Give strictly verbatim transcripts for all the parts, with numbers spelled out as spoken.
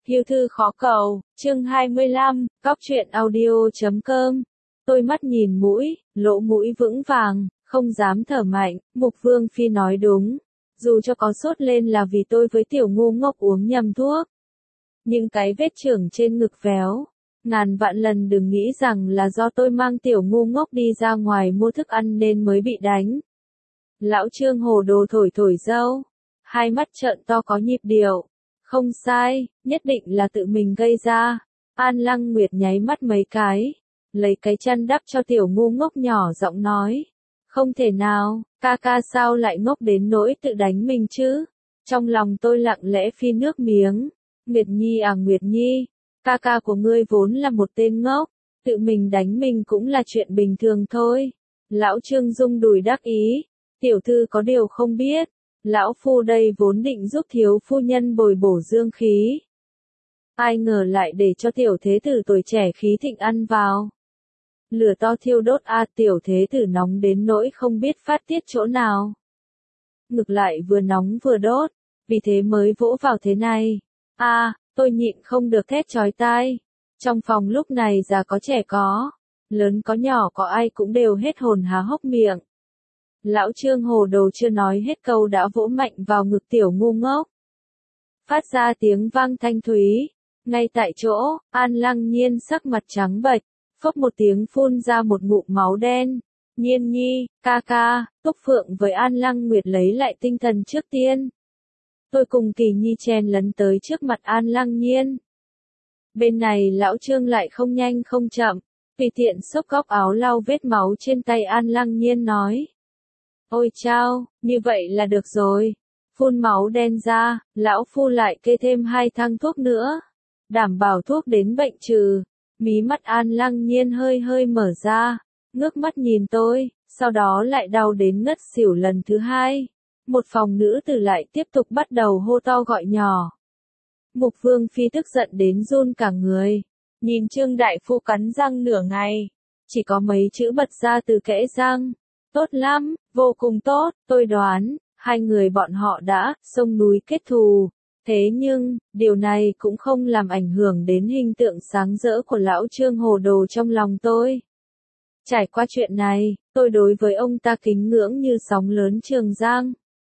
Yêu thư khó cầu, chương hai mươi lăm, góc truyện audio chấm com. Tôi mắt nhìn mũi, lỗ mũi vững vàng, không dám thở mạnh, Mục Vương Phi nói đúng. Dù cho có sốt lên là vì tôi với tiểu ngu ngốc uống nhầm thuốc. Nhưng cái vết chưởng trên ngực véo, ngàn vạn lần đừng nghĩ rằng là do tôi mang tiểu ngu ngốc đi ra ngoài mua thức ăn nên mới bị đánh. Lão Trương hồ đồ thổi thổi dâu, hai mắt trợn to có nhịp điệu. Không sai, nhất định là tự mình gây ra. An Lăng Nguyệt nháy mắt mấy cái, lấy cái chăn đắp cho tiểu ngu ngốc nhỏ giọng nói. Không thể nào, ca ca sao lại ngốc đến nỗi tự đánh mình chứ? Trong lòng tôi lặng lẽ phi nước miếng. Nguyệt Nhi à Nguyệt Nhi, ca ca của ngươi vốn là một tên ngốc, tự mình đánh mình cũng là chuyện bình thường thôi. Lão Trương rung đùi đắc ý, tiểu thư có điều không biết. Lão phu đây vốn định giúp thiếu phu nhân bồi bổ dương khí. Ai ngờ lại để cho tiểu thế tử tuổi trẻ khí thịnh ăn vào. Lửa to thiêu đốt a à, tiểu thế tử nóng đến nỗi không biết phát tiết chỗ nào. Ngược lại vừa nóng vừa đốt, vì thế mới vỗ vào thế này. A, à, tôi nhịn không được thét chói tai. Trong phòng lúc này già có trẻ có, lớn có nhỏ có ai cũng đều hết hồn há hốc miệng. Lão Trương hồ đồ chưa nói hết câu đã vỗ mạnh vào ngực tiểu ngu ngốc. Phát ra tiếng vang thanh thúy. Ngay tại chỗ, An Lăng Nhiên sắc mặt trắng bệch, phốc một tiếng phun ra một ngụm máu đen. Nhiên Nhi, ca ca, Túc Phượng với An Lăng Nguyệt lấy lại tinh thần trước tiên. Tôi cùng Kỳ Nhi chen lấn tới trước mặt An Lăng Nhiên. Bên này lão Trương lại không nhanh không chậm, tùy tiện xốc góc áo lau vết máu trên tay An Lăng Nhiên nói. Ôi chao, như vậy là được rồi. Phun máu đen ra, lão phu lại kê thêm hai thang thuốc nữa. Đảm bảo thuốc đến bệnh trừ. Mí mắt An Lăng Nhiên hơi hơi mở ra, ngước mắt nhìn tôi, sau đó lại đau đến ngất xỉu lần thứ hai. Một phòng nữ tử lại tiếp tục bắt đầu hô to gọi nhỏ. Mục Vương Phi tức giận đến run cả người. Nhìn Trương Đại Phu cắn răng nửa ngày, chỉ có mấy chữ bật ra từ kẽ răng. Tốt lắm, vô cùng tốt, tôi đoán, hai người bọn họ đã xông núi kết thù. Thế nhưng, điều này cũng không làm ảnh hưởng đến hình tượng sáng rỡ của lão Trương hồ đồ trong lòng tôi. Trải qua chuyện này, tôi đối với ông ta kính ngưỡng như sóng lớn Trường Giang.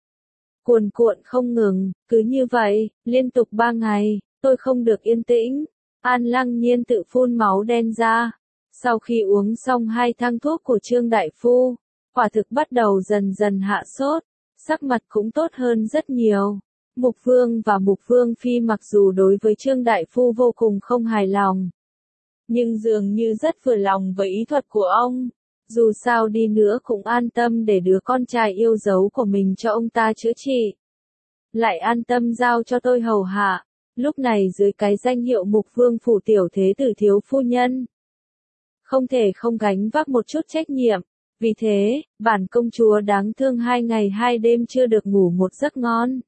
Cuồn cuộn không ngừng, cứ như vậy, liên tục ba ngày, tôi không được yên tĩnh. An Lăng Nhiên tự phun máu đen ra. Sau khi uống xong hai thang thuốc của Trương Đại Phu, quả thực bắt đầu dần dần hạ sốt, sắc mặt cũng tốt hơn rất nhiều. Mục Vương và Mục Vương Phi mặc dù đối với Trương Đại Phu vô cùng không hài lòng, nhưng dường như rất vừa lòng với ý thuật của ông. Dù sao đi nữa cũng an tâm để đứa con trai yêu dấu của mình cho ông ta chữa trị. Lại an tâm giao cho tôi hầu hạ, lúc này dưới cái danh hiệu Mục Vương Phủ tiểu thế tử thiếu phu nhân. Không thể không gánh vác một chút trách nhiệm. Vì thế, bản công chúa đáng thương hai ngày hai đêm chưa được ngủ một giấc ngon.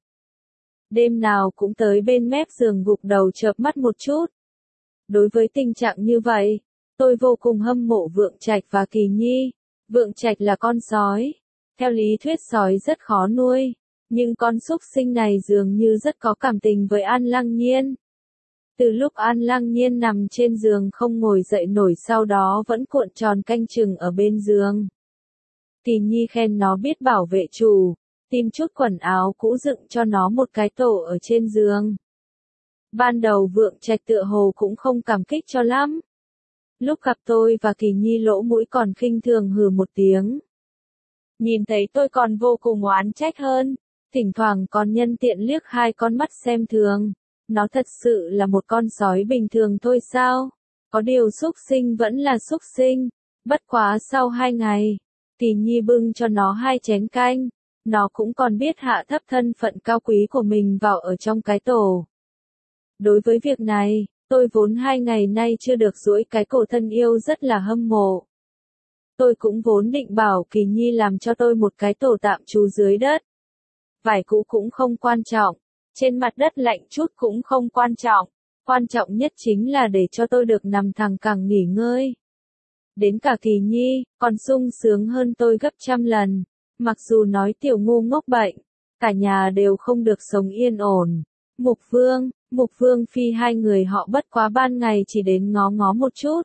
Đêm nào cũng tới bên mép giường gục đầu chợp mắt một chút. Đối với tình trạng như vậy, tôi vô cùng hâm mộ Vượng Trạch và Kỳ Nhi. Vượng Trạch là con sói. Theo lý thuyết sói rất khó nuôi, nhưng con súc sinh này dường như rất có cảm tình với An Lăng Nhiên. Từ lúc An Lăng Nhiên nằm trên giường không ngồi dậy nổi sau đó vẫn cuộn tròn canh chừng ở bên giường. Kỳ Nhi khen nó biết bảo vệ chủ, tìm chút quần áo cũ dựng cho nó một cái tổ ở trên giường. Ban đầu Vượng Trạch tựa hồ cũng không cảm kích cho lắm. Lúc gặp tôi và Kỳ Nhi lỗ mũi còn khinh thường hừ một tiếng. Nhìn thấy tôi còn vô cùng oán trách hơn, thỉnh thoảng còn nhân tiện liếc hai con mắt xem thường. Nó thật sự là một con sói bình thường thôi sao? Có điều súc sinh vẫn là súc sinh. Bất quá sau hai ngày, Kỳ Nhi bưng cho nó hai chén canh. Nó cũng còn biết hạ thấp thân phận cao quý của mình vào ở trong cái tổ. Đối với việc này, tôi vốn hai ngày nay chưa được duỗi cái cổ thân yêu rất là hâm mộ. Tôi cũng vốn định bảo Kỳ Nhi làm cho tôi một cái tổ tạm trú dưới đất. Vải cũ cũng không quan trọng, trên mặt đất lạnh chút cũng không quan trọng. Quan trọng nhất chính là để cho tôi được nằm thẳng cẳng nghỉ ngơi. Đến cả Kỳ Nhi, còn sung sướng hơn tôi gấp trăm lần. Mặc dù nói tiểu ngu ngốc bệnh, cả nhà đều không được sống yên ổn, Mục Vương, Mục Vương Phi hai người họ bất quá ban ngày chỉ đến ngó ngó một chút.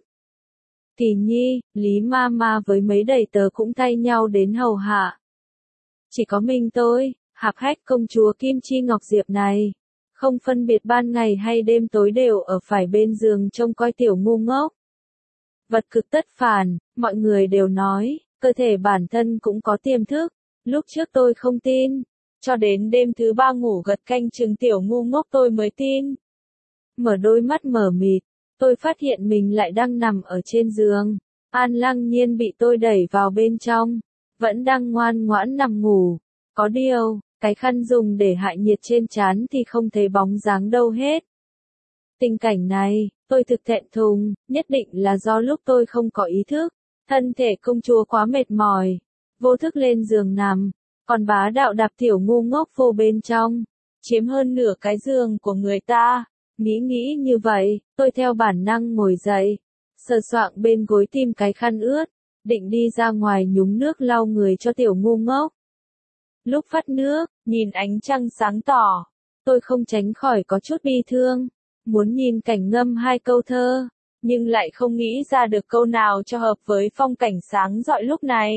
Tỷ Nhi, Lý Ma Ma với mấy đầy tớ cũng thay nhau đến hầu hạ. Chỉ có mình tôi, Hạp Hách công chúa Kim Chi Ngọc Diệp này, không phân biệt ban ngày hay đêm tối đều ở phải bên giường trông coi tiểu ngu ngốc. Vật cực tất phản, mọi người đều nói, cơ thể bản thân cũng có tiềm thức. Lúc trước tôi không tin, cho đến đêm thứ ba ngủ gật canh chừng tiểu ngu ngốc tôi mới tin. Mở đôi mắt mở mịt, tôi phát hiện mình lại đang nằm ở trên giường. An Lăng Nhiên bị tôi đẩy vào bên trong, vẫn đang ngoan ngoãn nằm ngủ. Có điều, cái khăn dùng để hạ nhiệt trên trán thì không thấy bóng dáng đâu hết. Tình cảnh này, tôi thực thẹn thùng, nhất định là do lúc tôi không có ý thức. Thân thể công chúa quá mệt mỏi, vô thức lên giường nằm, còn bá đạo đạp tiểu ngu ngốc vô bên trong, chiếm hơn nửa cái giường của người ta. Nghĩ nghĩ như vậy, tôi theo bản năng ngồi dậy, sờ soạng bên gối tìm cái khăn ướt, định đi ra ngoài nhúng nước lau người cho tiểu ngu ngốc. Lúc vắt nước, nhìn ánh trăng sáng tỏ, tôi không tránh khỏi có chút bi thương, muốn nhìn cảnh ngâm hai câu thơ, nhưng lại không nghĩ ra được câu nào cho hợp với phong cảnh sáng rọi lúc này.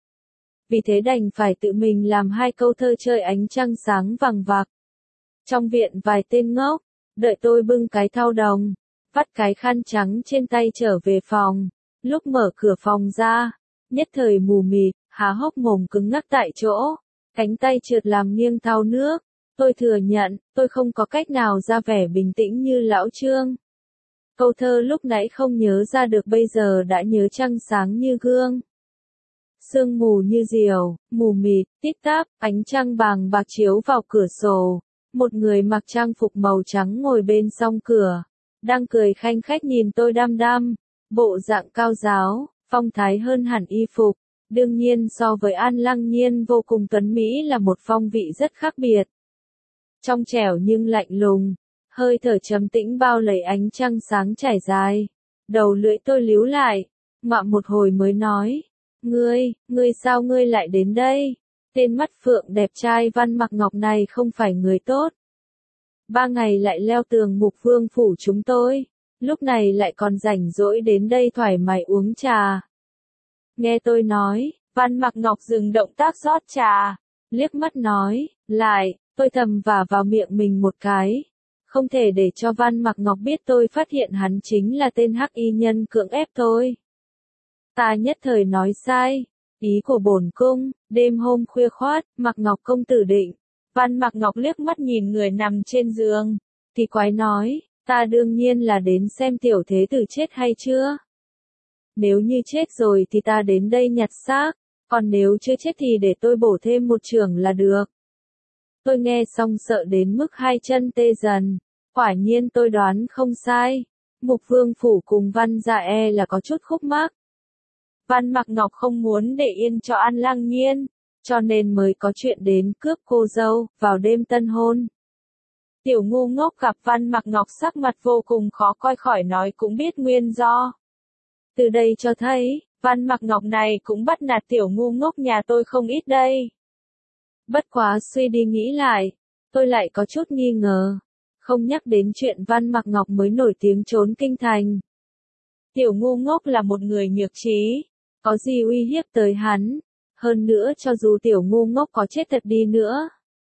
Vì thế đành phải tự mình làm hai câu thơ chơi ánh trăng sáng vằng vặc. Trong viện vài tên ngốc, đợi tôi bưng cái thau đồng, vắt cái khăn trắng trên tay trở về phòng. Lúc mở cửa phòng ra, nhất thời mù mịt, há hốc mồm cứng ngắc tại chỗ, cánh tay trượt làm nghiêng thau nước. Tôi thừa nhận, tôi không có cách nào ra vẻ bình tĩnh như lão Trương. Câu thơ lúc nãy không nhớ ra được bây giờ đã nhớ trăng sáng như gương. Sương mù như diều, mù mịt, tít táp, ánh trăng vàng bạc chiếu vào cửa sổ. Một người mặc trang phục màu trắng ngồi bên song cửa, đang cười khanh khách nhìn tôi đăm đăm, bộ dạng cao giáo, phong thái hơn hẳn y phục. Đương nhiên so với An Lăng Nhiên vô cùng tuấn Mỹ là một phong vị rất khác biệt. Trong trẻo nhưng lạnh lùng, hơi thở trầm tĩnh bao lấy ánh trăng sáng trải dài. Đầu lưỡi tôi líu lại, ngoạm một hồi mới nói, ngươi, ngươi sao ngươi lại đến đây? Tên mắt phượng đẹp trai Văn Mặc Ngọc này không phải người tốt. Ba ngày lại leo tường Mục Vương phủ chúng tôi, lúc này lại còn rảnh rỗi đến đây thoải mái uống trà. Nghe tôi nói, Văn Mặc Ngọc dừng động tác rót trà, liếc mắt nói, lại, tôi thầm vả vào miệng mình một cái. Không thể để cho Văn Mặc Ngọc biết tôi phát hiện hắn chính là tên hắc y nhân cưỡng ép tôi. Ta nhất thời nói sai, ý của bổn cung, đêm hôm khuya khoát, Mặc Ngọc công tử định. Văn Mặc Ngọc liếc mắt nhìn người nằm trên giường, thì quái nói, ta đương nhiên là đến xem tiểu thế tử chết hay chưa. Nếu như chết rồi thì ta đến đây nhặt xác, còn nếu chưa chết thì để tôi bổ thêm một chưởng là được. Tôi nghe xong sợ đến mức hai chân tê dần, quả nhiên tôi đoán không sai, Mục Vương phủ cùng Văn gia e là có chút khúc mắc. Văn Mặc Ngọc không muốn để yên cho An Lăng Nhiên, cho nên mới có chuyện đến cướp cô dâu vào đêm tân hôn. Tiểu ngu ngốc gặp Văn Mặc Ngọc sắc mặt vô cùng khó coi khỏi nói cũng biết nguyên do. Từ đây cho thấy, Văn Mặc Ngọc này cũng bắt nạt tiểu ngu ngốc nhà tôi không ít đây. Bất quá suy đi nghĩ lại, tôi lại có chút nghi ngờ. Không nhắc đến chuyện Văn Mặc Ngọc mới nổi tiếng trốn kinh thành. Tiểu ngu ngốc là một người nhược trí, có gì uy hiếp tới hắn. Hơn nữa cho dù tiểu ngu ngốc có chết thật đi nữa.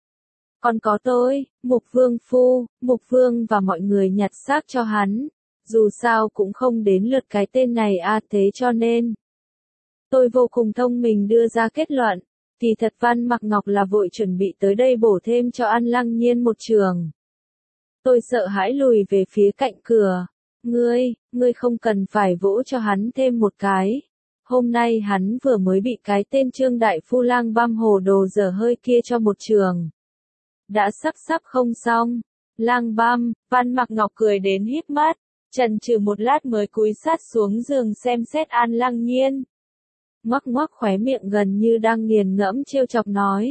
Còn có tôi, Mục Vương phu, Mục Vương và mọi người nhặt xác cho hắn. Dù sao cũng không đến lượt cái tên này à, thế cho nên. Tôi vô cùng thông minh đưa ra kết luận. Thì thật Văn Mặc Ngọc là vội chuẩn bị tới đây bổ thêm cho An Lăng Nhiên một trường. Tôi sợ hãi lùi về phía cạnh cửa. Ngươi, ngươi không cần phải vỗ cho hắn thêm một cái. Hôm nay hắn vừa mới bị cái tên Trương Đại Phu lang băm hồ đồ dở hơi kia cho một trường. Đã sắp sắp không xong. Lang băm, Văn Mặc Ngọc cười đến híp mắt, chần chừ một lát mới cúi sát xuống giường xem xét An Lăng Nhiên. Ngoắc ngoắc khóe miệng gần như đang nghiền ngẫm trêu chọc nói.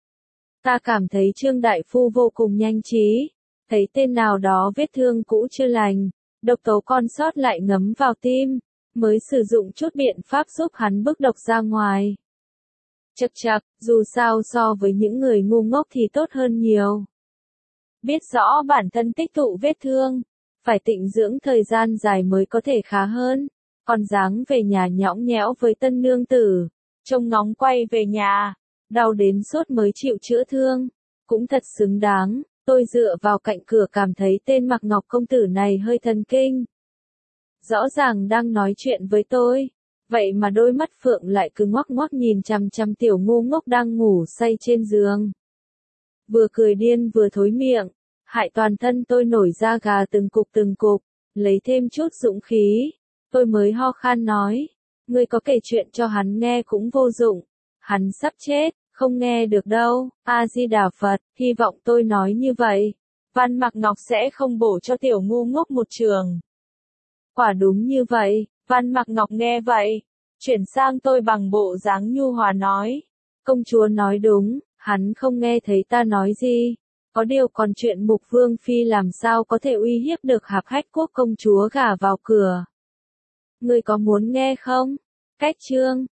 Ta cảm thấy Trương Đại Phu vô cùng nhanh trí, thấy tên nào đó vết thương cũ chưa lành, độc tố con sót lại ngấm vào tim, mới sử dụng chút biện pháp giúp hắn bức độc ra ngoài. Chậc chậc, dù sao so với những người ngu ngốc thì tốt hơn nhiều. biết rõ bản thân tích tụ vết thương, phải tịnh dưỡng thời gian dài mới có thể khá hơn. Còn dáng về nhà nhõng nhẽo với tân nương tử, trông ngóng quay về nhà, đau đến sốt mới chịu chữa thương, cũng thật xứng đáng. Tôi dựa vào cạnh cửa cảm thấy tên Mạc Ngọc công tử này hơi thần kinh. Rõ ràng đang nói chuyện với tôi, vậy mà đôi mắt phượng lại cứ ngoắc ngoắc nhìn chằm chằm tiểu ngu ngốc đang ngủ say trên giường. Vừa cười điên vừa thối miệng, hại toàn thân tôi nổi da gà từng cục từng cục, lấy thêm chút dũng khí, tôi mới ho khan nói, ngươi có kể chuyện cho hắn nghe cũng vô dụng, hắn sắp chết, không nghe được đâu. A Di Đà Phật, hy vọng tôi nói như vậy, Văn Mạc Ngọc sẽ không bổ cho tiểu ngu ngốc một trường. Quả đúng như vậy, Văn Mạc Ngọc nghe vậy, chuyển sang tôi bằng bộ dáng nhu hòa nói, công chúa nói đúng, hắn không nghe thấy ta nói gì. Có điều còn chuyện Mục Vương Phi làm sao có thể uy hiếp được Hạp Hách Quốc công chúa gả vào cửa. Ngươi có muốn nghe không? Cách chương